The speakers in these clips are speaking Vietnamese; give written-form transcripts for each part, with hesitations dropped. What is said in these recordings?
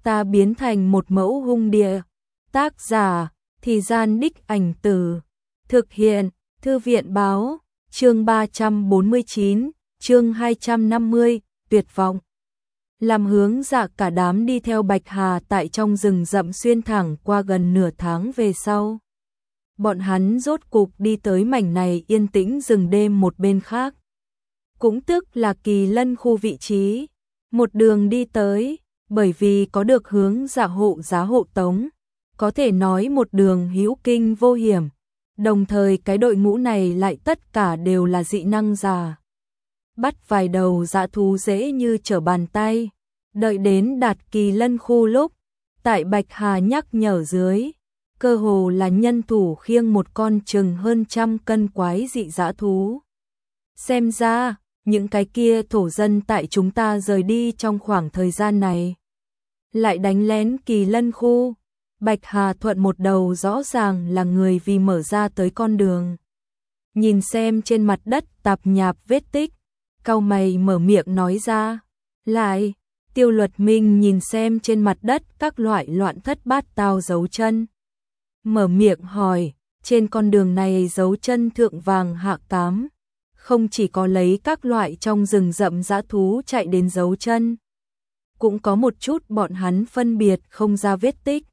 ta biến thành một mẫu hung địa. Tác giả, Thì Gian Đích Ảnh Tử. Thực hiện, Thư viện báo, chương 349, chương 250, tuyệt vọng. Làm hướng dạ cả đám đi theo Bạch Hà tại trong rừng rậm xuyên thẳng qua gần nửa tháng về sau. Bọn hắn rốt cục đi tới mảnh này yên tĩnh rừng đêm một bên khác. Cũng tức là Kỳ Lân khu vị trí. Một đường đi tới, bởi vì có được hướng dạ hộ giá hộ tống, có thể nói một đường hữu kinh vô hiểm. Đồng thời cái đội ngũ này lại tất cả đều là dị năng giả. Bắt vài đầu dã thú dễ như trở bàn tay. Đợi đến đạt Kỳ Lân khu lúc, tại Bạch Hà nhắc nhở dưới, cơ hồ là nhân thủ khiêng một con chừng hơn 100 cân quái dị dã thú. Xem ra, những cái kia thổ dân tại chúng ta rời đi trong khoảng thời gian này, lại đánh lén Kỳ Lân khu. Bạch Hà Thuận một đầu rõ ràng là người vì mở ra tới con đường. Nhìn xem trên mặt đất tạp nhạp vết tích, cau mày mở miệng nói ra. Lại, Tiêu Luật Minh nhìn xem trên mặt đất các loại loạn thất bát tao dấu chân. Mở miệng hỏi, trên con đường này dấu chân thượng vàng hạ cám, không chỉ có lấy các loại trong rừng rậm dã thú chạy đến dấu chân, cũng có một chút bọn hắn phân biệt không ra vết tích.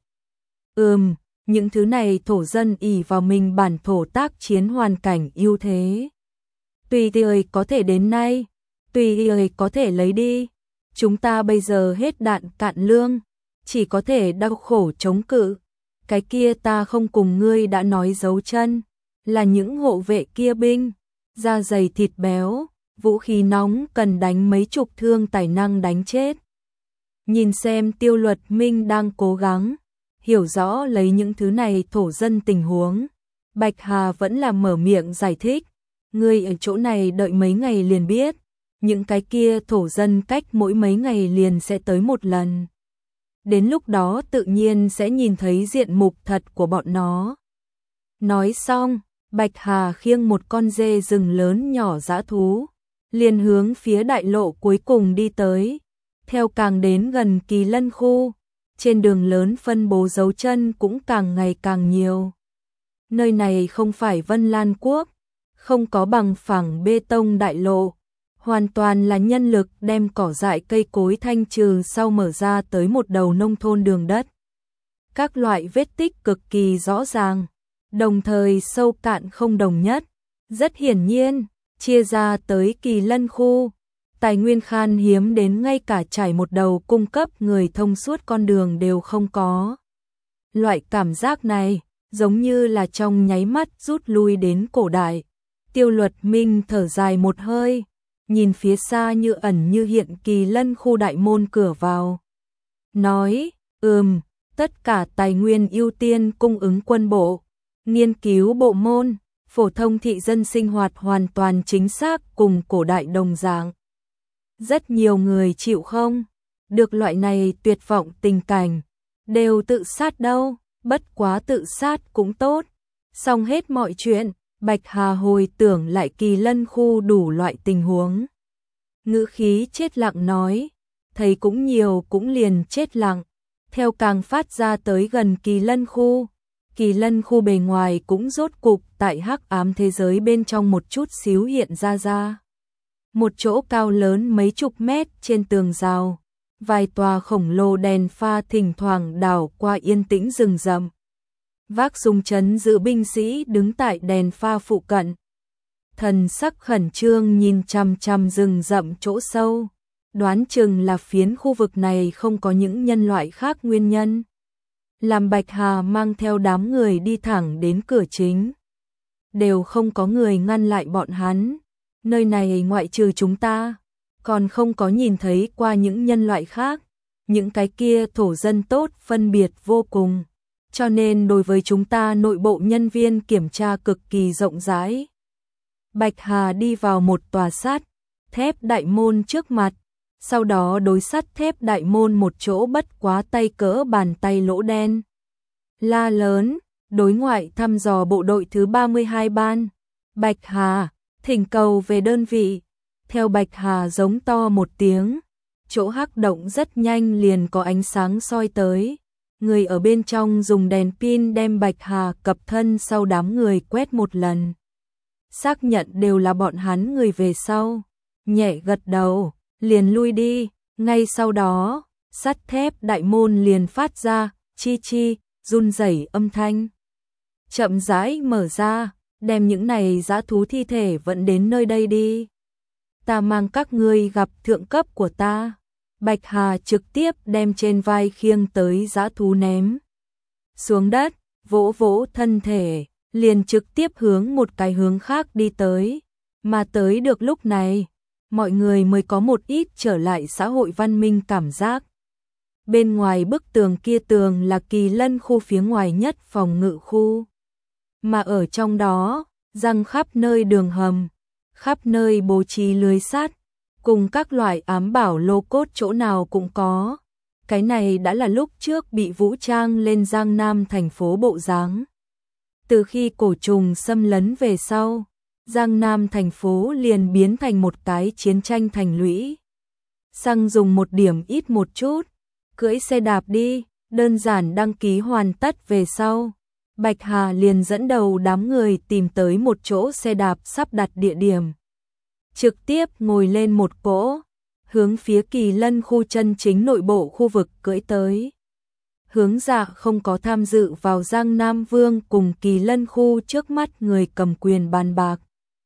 Những thứ này thổ dân ỷ vào mình bản thổ tác chiến hoàn cảnh ưu thế. Tùy thời có thể đến nay, tùy thời có thể lấy đi. Chúng ta bây giờ hết đạn cạn lương, chỉ có thể đau khổ chống cự. Cái kia ta không cùng ngươi đã nói dấu chân, là những hộ vệ kia binh, da dày thịt béo, vũ khí nóng cần đánh mấy chục thương tài năng đánh chết. Nhìn xem Tiêu Luật Minh đang cố gắng hiểu rõ lấy những thứ này thổ dân tình huống, Bạch Hà vẫn là mở miệng giải thích. Ngươi ở chỗ này đợi mấy ngày liền biết, những cái kia thổ dân cách mỗi mấy ngày liền sẽ tới một lần. Đến lúc đó tự nhiên sẽ nhìn thấy diện mục thật của bọn nó. Nói xong, Bạch Hà khiêng một con dê rừng lớn nhỏ dã thú, liền hướng phía đại lộ cuối cùng đi tới. Theo càng đến gần Kỳ Lân khu, trên đường lớn phân bố dấu chân cũng càng ngày càng nhiều. Nơi này không phải Vân Lan Quốc, không có bằng phẳng bê tông đại lộ, hoàn toàn là nhân lực đem cỏ dại cây cối thanh trừ sau mở ra tới một đầu nông thôn đường đất. Các loại vết tích cực kỳ rõ ràng, đồng thời sâu cạn không đồng nhất. Rất hiển nhiên, chia ra tới Kỳ Lân khu, tài nguyên khan hiếm đến ngay cả trải một đầu cung cấp người thông suốt con đường đều không có. Loại cảm giác này, giống như là trong nháy mắt rút lui đến cổ đại. Tiêu Luật Minh thở dài một hơi, nhìn phía xa như ẩn như hiện Kỳ Lân khu đại môn cửa vào. Nói, tất cả tài nguyên ưu tiên cung ứng quân bộ, nghiên cứu bộ môn, phổ thông thị dân sinh hoạt hoàn toàn chính xác cùng cổ đại đồng dạng. Rất nhiều người chịu không được loại này tuyệt vọng tình cảnh, đều tự sát đâu, bất quá tự sát cũng tốt. Xong hết mọi chuyện, Bạch Hà hồi tưởng lại Kỳ Lân khu đủ loại tình huống. Ngữ khí chết lặng nói, thấy cũng nhiều cũng liền chết lặng. Theo càng phát ra tới gần Kỳ Lân khu bề ngoài cũng rốt cục tại hắc ám thế giới bên trong một chút xíu hiện ra. Một chỗ cao lớn mấy chục mét trên tường rào, vài tòa khổng lồ đèn pha thỉnh thoảng đảo qua yên tĩnh rừng rậm. Vác súng trấn giữ binh sĩ đứng tại đèn pha phụ cận, thần sắc khẩn trương nhìn chằm chằm rừng rậm chỗ sâu, đoán chừng là phiến khu vực này không có những nhân loại khác nguyên nhân. Làm Bạch Hà mang theo đám người đi thẳng đến cửa chính, đều không có người ngăn lại bọn hắn. Nơi này ngoại trừ chúng ta, còn không có nhìn thấy qua những nhân loại khác, những cái kia thổ dân tốt phân biệt vô cùng, cho nên đối với chúng ta nội bộ nhân viên kiểm tra cực kỳ rộng rãi. Bạch Hà đi vào một tòa sắt thép đại môn trước mặt, sau đó đối sắt thép đại môn một chỗ bất quá tay cỡ bàn tay lỗ đen. La lớn, đối ngoại thăm dò bộ đội thứ 32 ban. Bạch Hà, thỉnh cầu về đơn vị. Theo Bạch Hà giống to một tiếng, chỗ hắc động rất nhanh liền có ánh sáng soi tới. Người ở bên trong dùng đèn pin đem Bạch Hà cập thân sau đám người quét một lần. Xác nhận đều là bọn hắn người về sau. Nhẹ gật đầu, liền lui đi. Ngay sau đó, sắt thép đại môn liền phát ra, chi chi, run rẩy âm thanh. Chậm rãi mở ra, đem những này dã thú thi thể vẫn đến nơi đây đi. Ta mang các ngươi gặp thượng cấp của ta. Bạch Hà trực tiếp đem trên vai khiêng tới dã thú ném xuống đất, vỗ vỗ thân thể, liền trực tiếp hướng một cái hướng khác đi tới. Mà tới được lúc này, mọi người mới có một ít trở lại xã hội văn minh cảm giác. Bên ngoài bức tường kia tường là Kỳ Lân khu phía ngoài nhất phòng ngự khu. Mà ở trong đó, răng khắp nơi đường hầm, khắp nơi bố trí lưới sắt, cùng các loại ám bảo lô cốt chỗ nào cũng có. Cái này đã là lúc trước bị vũ trang lên Giang Nam thành phố bộ dáng. Từ khi cổ trùng xâm lấn về sau, Giang Nam thành phố liền biến thành một cái chiến tranh thành lũy. Xăng dùng một điểm ít một chút, cưỡi xe đạp đi, đơn giản đăng ký hoàn tất về sau. Bạch Hà liền dẫn đầu đám người tìm tới một chỗ xe đạp sắp đặt địa điểm. Trực tiếp ngồi lên một cỗ, hướng phía Kỳ Lân khu chân chính nội bộ khu vực cưỡi tới. Hướng Dạ không có tham dự vào Giang Nam Vương cùng Kỳ Lân khu trước mắt người cầm quyền bàn bạc.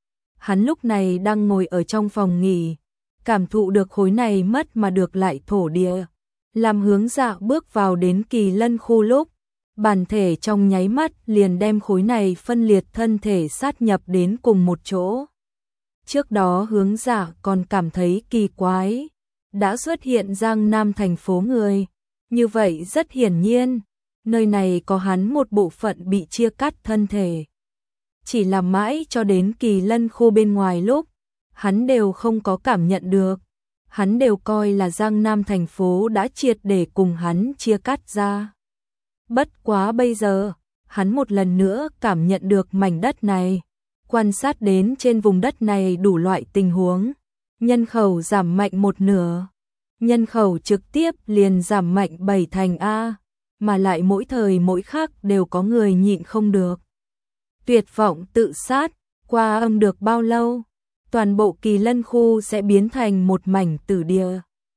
Hắn lúc này đang ngồi ở trong phòng nghỉ, cảm thụ được khối này mất mà được lại thổ địa. Làm Hướng Dạ bước vào đến Kỳ Lân khu lúc, bản thể trong nháy mắt liền đem khối này phân liệt thân thể sát nhập đến cùng một chỗ. Trước đó Hướng Dạ còn cảm thấy kỳ quái, đã xuất hiện Giang Nam thành phố người, như vậy rất hiển nhiên, nơi này có hắn một bộ phận bị chia cắt thân thể. Chỉ là mãi cho đến Kỳ Lân khu bên ngoài lúc, hắn đều không có cảm nhận được, hắn đều coi là Giang Nam thành phố đã triệt để cùng hắn chia cắt ra. Bất quá bây giờ, hắn một lần nữa cảm nhận được mảnh đất này, quan sát đến trên vùng đất này đủ loại tình huống, nhân khẩu giảm mạnh một nửa, nhân khẩu trực tiếp liền giảm mạnh 7 thành A, mà lại mỗi thời mỗi khắc đều có người nhịn không được. Tuyệt vọng tự sát, qua âm được bao lâu, toàn bộ Kỳ Lân khu sẽ biến thành một mảnh tử địa.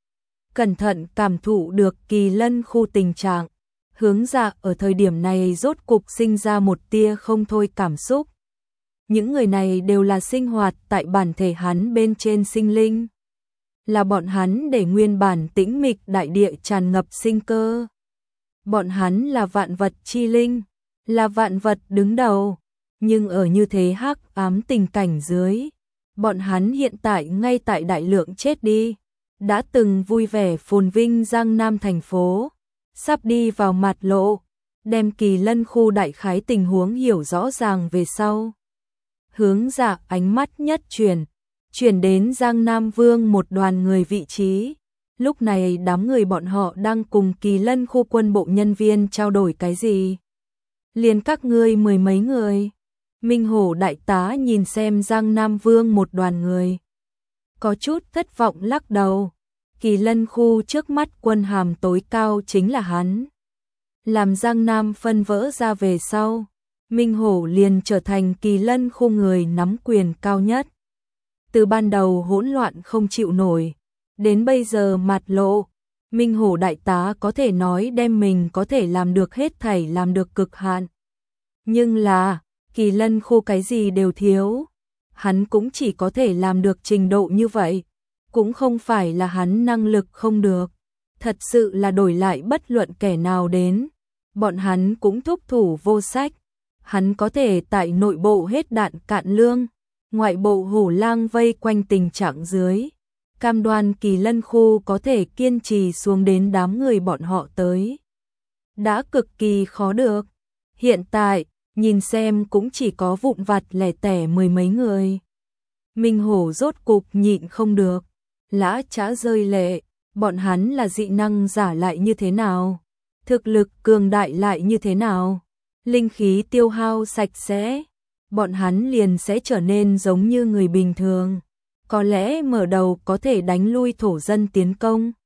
Cẩn thận cảm thụ được Kỳ Lân khu tình trạng, Hướng Dạ ở thời điểm này rốt cục sinh ra một tia không thôi cảm xúc. Những người này đều là sinh hoạt tại bản thể hắn bên trên sinh linh. Là bọn hắn để nguyên bản tĩnh mịch đại địa tràn ngập sinh cơ. Bọn hắn là vạn vật chi linh, là vạn vật đứng đầu. Nhưng ở như thế hắc ám tình cảnh dưới, bọn hắn hiện tại ngay tại đại lượng chết đi. Đã từng vui vẻ phồn vinh Giang Nam thành phố, sắp đi vào mặt lộ, đem Kỳ Lân khu đại khái tình huống hiểu rõ ràng về sau. Hướng Dạ ánh mắt nhất chuyển đến Giang Nam Vương một đoàn người vị trí. Lúc này đám người bọn họ đang cùng Kỳ Lân khu quân bộ nhân viên trao đổi cái gì? Liền các ngươi mười mấy người. Minh Hổ đại tá nhìn xem Giang Nam Vương một đoàn người, có chút thất vọng lắc đầu. Kỳ Lân khu trước mắt quân hàm tối cao chính là hắn. Làm Giang Nam phân vỡ ra về sau, Minh Hổ liền trở thành Kỳ Lân khu người nắm quyền cao nhất. Từ ban đầu hỗn loạn không chịu nổi, đến bây giờ mặt lộ, Minh Hổ đại tá có thể nói đem mình có thể làm được hết thảy làm được cực hạn. Nhưng là, Kỳ Lân khu cái gì đều thiếu, hắn cũng chỉ có thể làm được trình độ như vậy. Cũng không phải là hắn năng lực không được, thật sự là đổi lại bất luận kẻ nào đến, bọn hắn cũng thúc thủ vô sách. Hắn có thể tại nội bộ hết đạn cạn lương, ngoại bộ hổ lang vây quanh tình trạng dưới, cam đoan Kỳ Lân khu có thể kiên trì xuống đến đám người bọn họ tới. Đã cực kỳ khó được, hiện tại, nhìn xem cũng chỉ có vụn vặt lẻ tẻ mười mấy người. Minh Hổ rốt cục nhịn không được, lã chã rơi lệ, bọn hắn là dị năng giả lại như thế nào? Thực lực cường đại lại như thế nào? Linh khí tiêu hao sạch sẽ, bọn hắn liền sẽ trở nên giống như người bình thường. Có lẽ mở đầu có thể đánh lui thổ dân tiến công,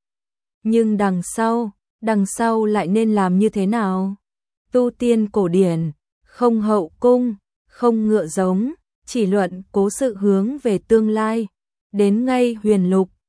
Nhưng đằng sau lại nên làm như thế nào? Tu tiên cổ điển, không hậu cung, không ngựa giống, chỉ luận cố sự hướng về tương lai. Đến ngay huyền lục,